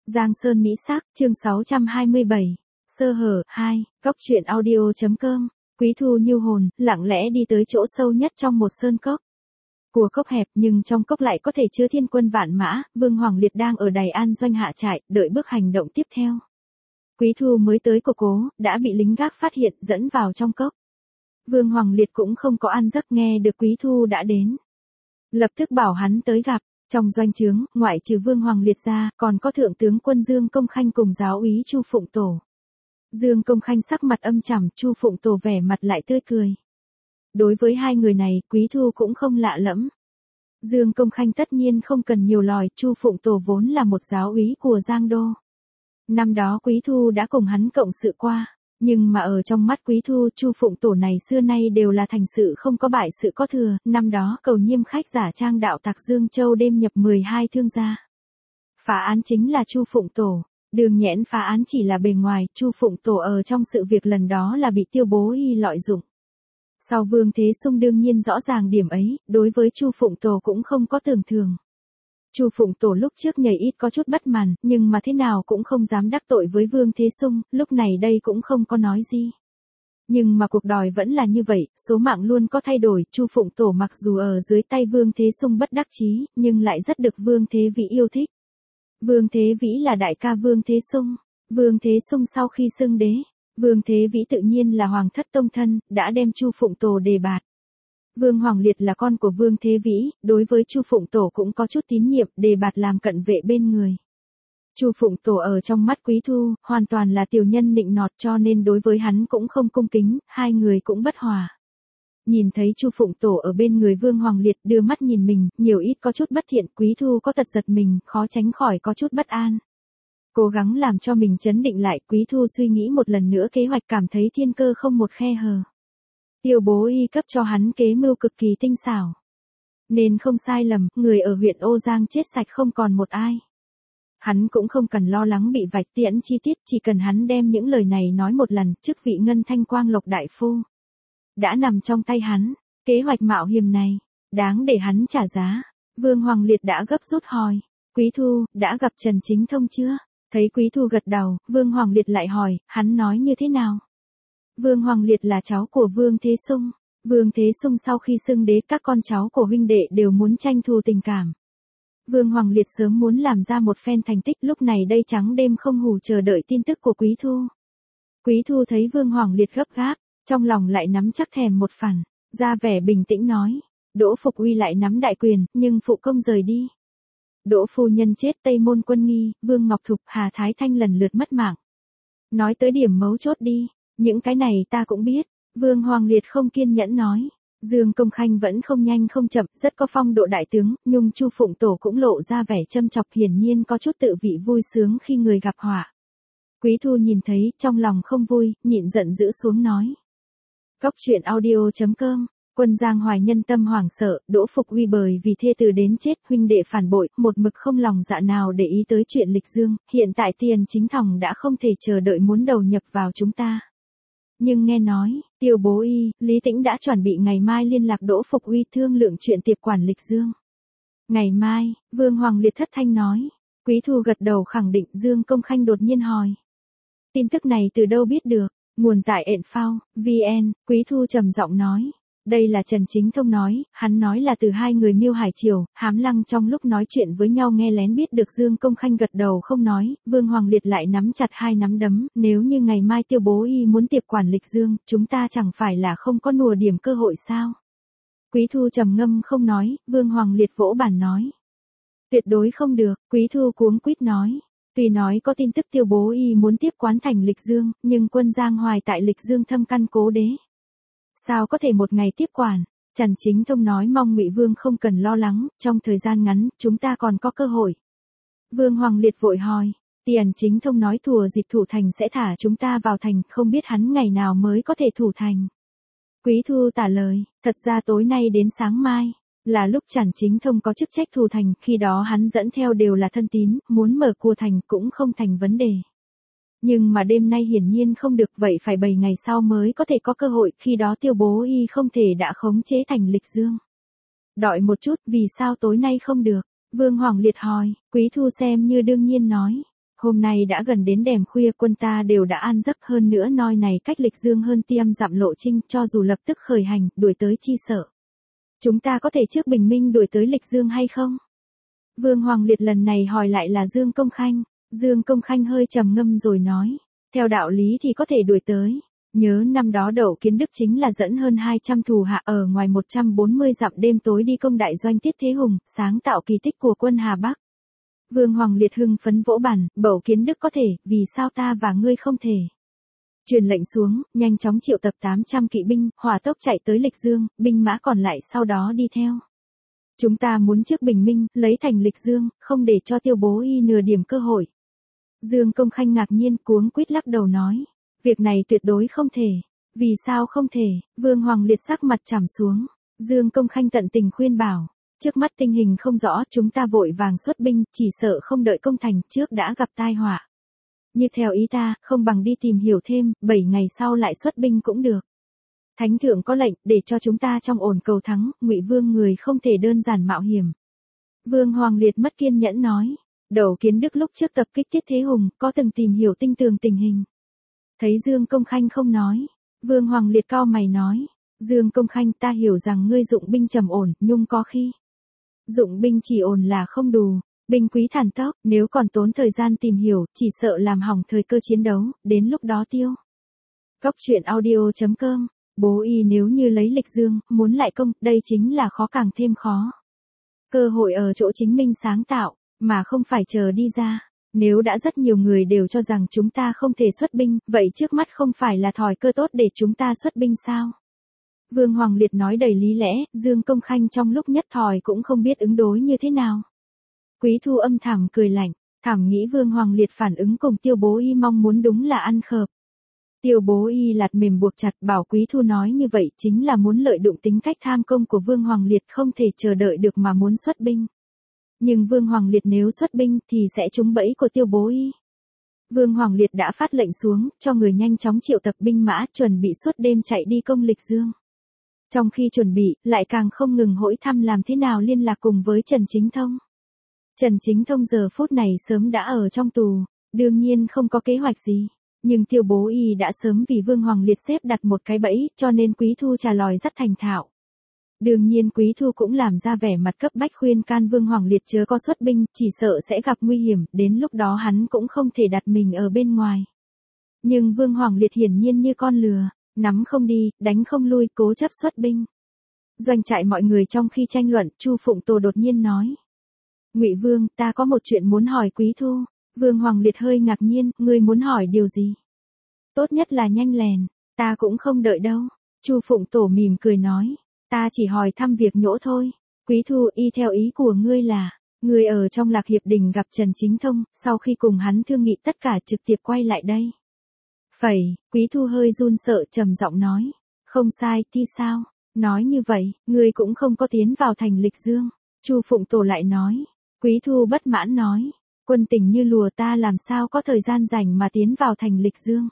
Giang Sơn Mỹ Sắc, chương 627. Sơ hở 2, Cốc truyện audio.com. Quý Thu như hồn, lặng lẽ đi tới chỗ sâu nhất trong một sơn cốc. Của cốc hẹp nhưng trong cốc lại có thể chứa thiên quân vạn mã, Vương Hoàng Liệt đang ở Đài An doanh hạ trại, đợi bước hành động tiếp theo. Quý Thu mới tới của cố, đã bị lính gác phát hiện dẫn vào trong cốc. Vương Hoàng Liệt cũng không có an giấc nghe được Quý Thu đã đến. Lập tức bảo hắn tới gặp. Trong doanh trướng, ngoại trừ Vương Hoàng Liệt ra, còn có Thượng tướng quân Dương Công Khanh cùng giáo úy Chu Phụng Tổ. Dương Công Khanh sắc mặt âm trầm, Chu Phụng Tổ vẻ mặt lại tươi cười. Đối với hai người này, Quý Thu cũng không lạ lẫm. Dương Công Khanh tất nhiên không cần nhiều lời, Chu Phụng Tổ vốn là một giáo úy của Giang Đô. Năm đó Quý Thu đã cùng hắn cộng sự qua. Nhưng mà ở trong mắt Quý Thu, Chu Phụng Tổ này xưa nay đều là thành sự không có bại sự có thừa, năm đó cầu nhiêm khách giả trang đạo tặc Dương Châu đêm nhập 12 thương gia. Phá án chính là Chu Phụng Tổ, Đường Nhẽn phá án chỉ là bề ngoài, Chu Phụng Tổ ở trong sự việc lần đó là bị Tiêu Bố Y lợi dụng. Sau Vương Thế Sung đương nhiên rõ ràng điểm ấy, đối với Chu Phụng Tổ cũng không có tưởng thường. Chu Phụng Tổ lúc trước nhảy ít có chút bất mãn, nhưng mà thế nào cũng không dám đắc tội với Vương Thế Sung, lúc này đây cũng không có nói gì. Nhưng mà cuộc đời vẫn là như vậy, số mạng luôn có thay đổi, Chu Phụng Tổ mặc dù ở dưới tay Vương Thế Sung bất đắc chí, nhưng lại rất được Vương Thế Vĩ yêu thích. Vương Thế Vĩ là đại ca Vương Thế Sung, Vương Thế Sung sau khi xưng đế, Vương Thế Vĩ tự nhiên là hoàng thất tông thân, đã đem Chu Phụng Tổ đề bạt. Vương Hoàng Liệt là con của Vương Thế Vĩ, đối với Chu Phụng Tổ cũng có chút tín nhiệm, đề bạt làm cận vệ bên người. Chu Phụng Tổ ở trong mắt Quý Thu, hoàn toàn là tiểu nhân nịnh nọt cho nên đối với hắn cũng không cung kính, hai người cũng bất hòa. Nhìn thấy Chu Phụng Tổ ở bên người Vương Hoàng Liệt đưa mắt nhìn mình, nhiều ít có chút bất thiện, Quý Thu có tật giật mình, khó tránh khỏi có chút bất an. Cố gắng làm cho mình trấn định lại, Quý Thu suy nghĩ một lần nữa kế hoạch cảm thấy thiên cơ không một khe hở. Tiêu Bố Y cấp cho hắn kế mưu cực kỳ tinh xảo. Nên không sai lầm, người ở huyện Ô Giang chết sạch không còn một ai. Hắn cũng không cần lo lắng bị vạch tiễn chi tiết, chỉ cần hắn đem những lời này nói một lần, chức vị Ngân Thanh Quang Lộc đại phu đã nằm trong tay hắn. Kế hoạch mạo hiểm này, đáng để hắn trả giá. Vương Hoàng Liệt đã gấp rút hỏi, Quý Thu, đã gặp Trần Chính Thông chưa? Thấy Quý Thu gật đầu, Vương Hoàng Liệt lại hỏi, hắn nói như thế nào? Vương Hoàng Liệt là cháu của Vương Thế Sung. Vương Thế Sung sau khi xưng đế, các con cháu của huynh đệ đều muốn tranh thù tình cảm. Vương Hoàng Liệt sớm muốn làm ra một phen thành tích, lúc này đây trắng đêm không ngủ chờ đợi tin tức của Quý Thu. Quý Thu thấy Vương Hoàng Liệt gấp gáp, trong lòng lại nắm chắc thèm một phần, ra vẻ bình tĩnh nói, Đỗ Phục Uy lại nắm đại quyền, nhưng phụ công rời đi. Đỗ phu nhân chết, Tây Môn Quân Nghi, Vương Ngọc Thục, Hà Thái Thanh lần lượt mất mạng. Nói tới điểm mấu chốt đi. Những cái này ta cũng biết, Vương Hoàng Liệt không kiên nhẫn nói. Dương Công Khanh vẫn không nhanh không chậm, rất có phong độ đại tướng, nhưng Chu Phụng Tổ cũng lộ ra vẻ châm chọc, hiển nhiên có chút tự vị vui sướng khi người gặp họa. Quý Thu nhìn thấy, trong lòng không vui, nhịn giận dữ xuống nói. Cốc truyện audio.com. Quân Giang Hoài nhân tâm hoảng sợ, Đỗ Phục Uy bởi vì thê tử đến chết, huynh đệ phản bội, một mực không lòng dạ nào để ý tới chuyện Lịch Dương, hiện tại Tiền Chính Thòng đã không thể chờ đợi muốn đầu nhập vào chúng ta. Nhưng nghe nói, Tiêu Bố Y, Lý Tĩnh đã chuẩn bị ngày mai liên lạc Đỗ Phục Uy thương lượng chuyện tiếp quản Lịch Dương. Ngày mai, Vương Hoàng Liệt thất thanh nói. Quý Thu gật đầu khẳng định. Dương Công Khanh đột nhiên hỏi. Tin tức này từ đâu biết được? Nguồn tại Enfao, VN, Quý Thu trầm giọng nói. Đây là Trần Chính Thông nói, hắn nói là từ hai người Miêu Hải Triều, Hám Lăng trong lúc nói chuyện với nhau nghe lén biết được. Dương Công Khanh gật đầu không nói, Vương Hoàng Liệt lại nắm chặt hai nắm đấm, nếu như ngày mai Tiêu Bố Y muốn tiếp quản Lịch Dương, chúng ta chẳng phải là không có nùa điểm cơ hội sao? Quý Thu trầm ngâm không nói, Vương Hoàng Liệt vỗ bàn nói. Tuyệt đối không được, Quý Thu cuống quýt nói. Tuy nói có tin tức Tiêu Bố Y muốn tiếp quán thành Lịch Dương, nhưng quân Giang Hoài tại Lịch Dương thâm căn cố đế. Sao có thể một ngày tiếp quản? Trần Chính Thông nói mong Ngụy Vương không cần lo lắng, trong thời gian ngắn, chúng ta còn có cơ hội. Vương Hoàng Liệt vội hỏi, Trần Chính Thông nói thùa dịp thủ thành sẽ thả chúng ta vào thành, không biết hắn ngày nào mới có thể thủ thành. Quý Thu tả lời, thật ra tối nay đến sáng mai, là lúc Trần Chính Thông có chức trách thủ thành, khi đó hắn dẫn theo đều là thân tín, muốn mở cua thành cũng không thành vấn đề. Nhưng mà đêm nay hiển nhiên không được, vậy phải 7 ngày sau mới có thể có cơ hội, khi đó Tiêu Bố Y không thể đã khống chế thành Lịch Dương. Đợi một chút, vì sao tối nay không được? Vương Hoàng Liệt hỏi, Quý Thu xem như đương nhiên nói. Hôm nay đã gần đến đêm khuya, quân ta đều đã an giấc, hơn nữa noi này cách Lịch Dương hơn tiêm dặm lộ trình, cho dù lập tức khởi hành, đuổi tới chi sợ. Chúng ta có thể trước bình minh đuổi tới Lịch Dương hay không? Vương Hoàng Liệt lần này hỏi lại là Dương Công Khanh. Dương Công Khanh hơi trầm ngâm rồi nói, theo đạo lý thì có thể đuổi tới. Nhớ năm đó Đậu Kiến Đức chính là dẫn hơn 200 thủ hạ ở ngoài 140 dặm đêm tối đi công đại doanh Tiết Thế Hùng, sáng tạo kỳ tích của quân Hà Bắc. Vương Hoàng Liệt hưng phấn vỗ bàn, Đậu Kiến Đức có thể, vì sao ta và ngươi không thể? Truyền lệnh xuống, nhanh chóng triệu tập 800 kỵ binh, hỏa tốc chạy tới Lịch Dương, binh mã còn lại sau đó đi theo. Chúng ta muốn trước bình minh, lấy thành Lịch Dương, không để cho Tiêu Bố Y nửa điểm cơ hội. Dương Công Khanh ngạc nhiên cuống quýt lắc đầu nói, việc này tuyệt đối không thể. Vì sao không thể? Vương Hoàng Liệt sắc mặt trầm xuống. Dương Công Khanh tận tình khuyên bảo, trước mắt tình hình không rõ, chúng ta vội vàng xuất binh, chỉ sợ không đợi công thành trước đã gặp tai họa. Như theo ý ta, không bằng đi tìm hiểu thêm, 7 ngày sau lại xuất binh cũng được. Thánh thượng có lệnh, để cho chúng ta trong ổn cầu thắng, Ngụy Vương người không thể đơn giản mạo hiểm. Vương Hoàng Liệt mất kiên nhẫn nói, Đậu Kiến Đức lúc trước tập kích Tiết Thế Hùng, có từng tìm hiểu tinh tường tình hình. Thấy Dương Công Khanh không nói, Vương Hoàng Liệt cau mày nói, Dương Công Khanh, ta hiểu rằng ngươi dụng binh trầm ổn, nhưng có khi dụng binh chỉ ổn là không đủ, binh quý thần tốc, nếu còn tốn thời gian tìm hiểu, chỉ sợ làm hỏng thời cơ chiến đấu, đến lúc đó tiêu. Góc truyện audio.com, Bố Y nếu như lấy Lịch Dương, muốn lại công, đây chính là khó càng thêm khó. Cơ hội ở chỗ chính minh sáng tạo, mà không phải chờ đi ra. Nếu đã rất nhiều người đều cho rằng chúng ta không thể xuất binh, vậy trước mắt không phải là thời cơ tốt để chúng ta xuất binh sao? Vương Hoàng Liệt nói đầy lý lẽ, Dương Công Khanh trong lúc nhất thời cũng không biết ứng đối như thế nào. Quý Thu âm thầm cười lạnh, thầm nghĩ Vương Hoàng Liệt phản ứng cùng Tiêu Bố Y mong muốn đúng là ăn khớp. Tiêu Bố Y lạt mềm buộc chặt, bảo Quý Thu nói như vậy chính là muốn lợi dụng tính cách tham công của Vương Hoàng Liệt, không thể chờ đợi được mà muốn xuất binh. Nhưng Vương Hoàng Liệt nếu xuất binh thì sẽ trúng bẫy của Tiêu Bố Y. Vương Hoàng Liệt đã phát lệnh xuống, cho người nhanh chóng triệu tập binh mã, chuẩn bị suốt đêm chạy đi công Lịch Dương. Trong khi chuẩn bị, lại càng không ngừng hỏi thăm làm thế nào liên lạc cùng với Trần Chính Thông. Trần Chính Thông giờ phút này sớm đã ở trong tù, đương nhiên không có kế hoạch gì. Nhưng Tiêu Bố Y đã sớm vì Vương Hoàng Liệt xếp đặt một cái bẫy, cho nên Quý Thu trả lời rất thành thạo. Đương nhiên Quý Thu cũng làm ra vẻ mặt cấp bách khuyên can Vương Hoàng Liệt chớ có xuất binh, chỉ sợ sẽ gặp nguy hiểm, đến lúc đó hắn cũng không thể đặt mình ở bên ngoài. Nhưng Vương Hoàng Liệt hiển nhiên như con lừa, nắm không đi, đánh không lui, cố chấp xuất binh. Doanh trại mọi người trong khi tranh luận, Chu Phụng Tổ đột nhiên nói: Ngụy Vương, ta có một chuyện muốn hỏi Quý Thu. Vương Hoàng Liệt hơi ngạc nhiên, ngươi muốn hỏi điều gì? Tốt nhất là nhanh lèn, ta cũng không đợi đâu. Chu Phụng Tổ mỉm cười nói, ta chỉ hỏi thăm việc nhỗ thôi. Quý Thu, y theo ý của ngươi là, ngươi ở trong Lạc Hiệp Đình gặp Trần Chính Thông, sau khi cùng hắn thương nghị tất cả trực tiếp quay lại đây. Phẩy, Quý Thu hơi run sợ trầm giọng nói, không sai, thì sao? Nói như vậy, ngươi cũng không có tiến vào thành Lịch Dương. Chu Phụng Tổ lại nói, Quý Thu bất mãn nói, quân tình như lùa, ta làm sao có thời gian rảnh mà tiến vào thành Lịch Dương.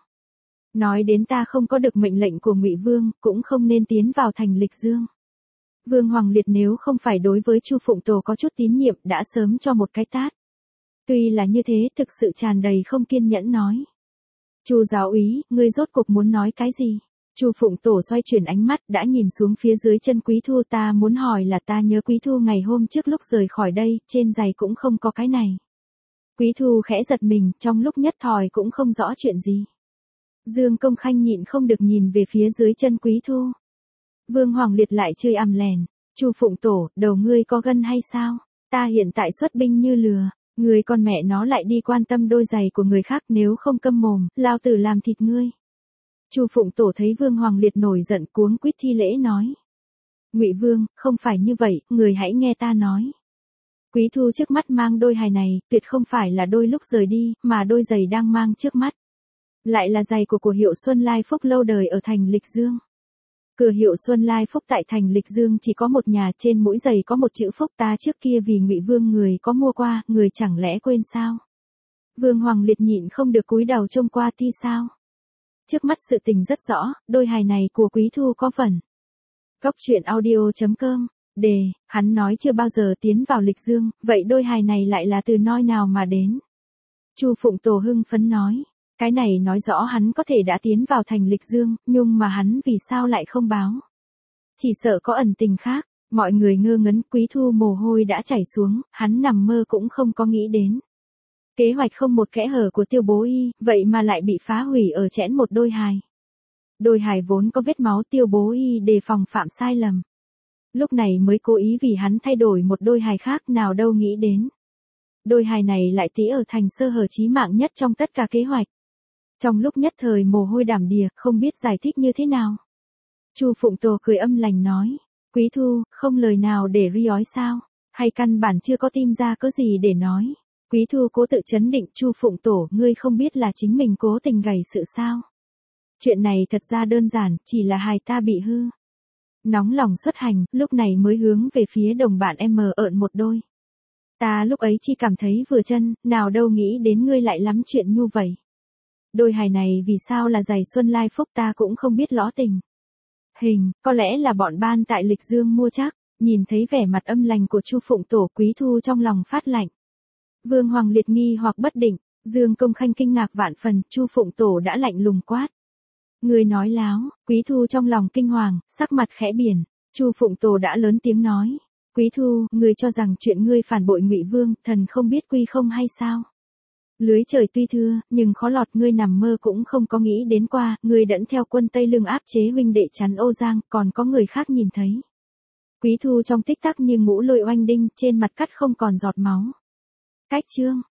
Nói đến ta không có được mệnh lệnh của Ngụy Vương, cũng không nên tiến vào thành Lịch Dương. Vương Hoàng Liệt nếu không phải đối với Chu Phụng Tổ có chút tín nhiệm đã sớm cho một cái tát. Tuy là như thế, thực sự tràn đầy không kiên nhẫn nói. Chu giáo úy, ngươi rốt cuộc muốn nói cái gì? Chu Phụng Tổ xoay chuyển ánh mắt đã nhìn xuống phía dưới chân Quý Thu, ta muốn hỏi là ta nhớ Quý Thu ngày hôm trước lúc rời khỏi đây, trên giày cũng không có cái này. Quý Thu khẽ giật mình, trong lúc nhất thời cũng không rõ chuyện gì. Dương Công Khanh nhịn không được nhìn về phía dưới chân Quý Thu. Vương Hoàng Liệt lại chơi ầm lèn, Chu Phụng Tổ, đầu ngươi có gân hay sao? Ta hiện tại xuất binh như lừa, người con mẹ nó lại đi quan tâm đôi giày của người khác, nếu không câm mồm, lao tử làm thịt ngươi. Chu Phụng Tổ thấy Vương Hoàng Liệt nổi giận cuống quýt thi lễ nói. Ngụy Vương, không phải như vậy, người hãy nghe ta nói. Quý Thu trước mắt mang đôi hài này, tuyệt không phải là đôi lúc rời đi, mà đôi giày đang mang trước mắt. Lại là giày của hiệu Xuân Lai Phúc lâu đời ở thành Lịch Dương. Cửa hiệu Xuân Lai Phúc tại thành Lịch Dương chỉ có một nhà, trên mỗi giày có một chữ Phúc, ta trước kia vì Ngụy Vương người có mua qua, người chẳng lẽ quên sao? Vương Hoàng Liệt nhịn không được cúi đầu trông qua thi sao? Trước mắt sự tình rất rõ, đôi hài này của Quý Thu có phần. Góc truyện audio.com, đề, hắn nói chưa bao giờ tiến vào Lịch Dương, vậy đôi hài này lại là từ nơi nào mà đến? Chu Phụng Tổ hưng phấn nói. Cái này nói rõ hắn có thể đã tiến vào thành Lịch Dương, nhưng mà hắn vì sao lại không báo? Chỉ sợ có ẩn tình khác. Mọi người ngơ ngấn, Quý Thu mồ hôi đã chảy xuống, hắn nằm mơ cũng không có nghĩ đến. Kế hoạch không một kẽ hở của Tiêu Bố Y, vậy mà lại bị phá hủy ở chẽn một đôi hài. Đôi hài vốn có vết máu, Tiêu Bố Y đề phòng phạm sai lầm. Lúc này mới cố ý vì hắn thay đổi một đôi hài khác, nào đâu nghĩ đến. Đôi hài này lại tí ở thành sơ hở chí mạng nhất trong tất cả kế hoạch. Trong lúc nhất thời mồ hôi đầm đìa, không biết giải thích như thế nào. Chu Phụng Tổ cười âm lành nói. Quý Thu, không lời nào để ri ói sao? Hay căn bản chưa có tim ra có gì để nói? Quý Thu cố tự chấn định. Chu Phụng Tổ, ngươi không biết là chính mình cố tình gầy sự sao? Chuyện này thật ra đơn giản, chỉ là hài ta bị hư. Nóng lòng xuất hành, lúc này mới hướng về phía đồng bạn em ợn một đôi. Ta lúc ấy chỉ cảm thấy vừa chân, nào đâu nghĩ đến ngươi lại lắm chuyện như vậy. Đôi hài này vì sao là giày Xuân Lai Phúc ta cũng không biết lõ tình. Có lẽ là bọn ban tại Lịch Dương mua chắc. Nhìn thấy vẻ mặt âm lành của Chu Phụng Tổ, Quý Thu trong lòng phát lạnh. Vương Hoàng Liệt nghi hoặc bất định, Dương Công Khanh kinh ngạc vạn phần, Chu Phụng Tổ đã lạnh lùng quát. Người nói láo. Quý Thu trong lòng kinh hoàng, sắc mặt khẽ biển. Chu Phụng Tổ đã lớn tiếng nói. Quý Thu, người cho rằng chuyện ngươi phản bội Ngụy Vương, thần không biết quy không hay sao? Lưới trời tuy thưa, nhưng khó lọt, ngươi nằm mơ cũng không có nghĩ đến qua, ngươi đẫn theo quân Tây Lương áp chế huynh đệ chắn Ô Giang, còn có người khác nhìn thấy. Quý Thu trong tích tắc như ngũ lôi oanh đinh, trên mặt cắt không còn giọt máu. Cách chương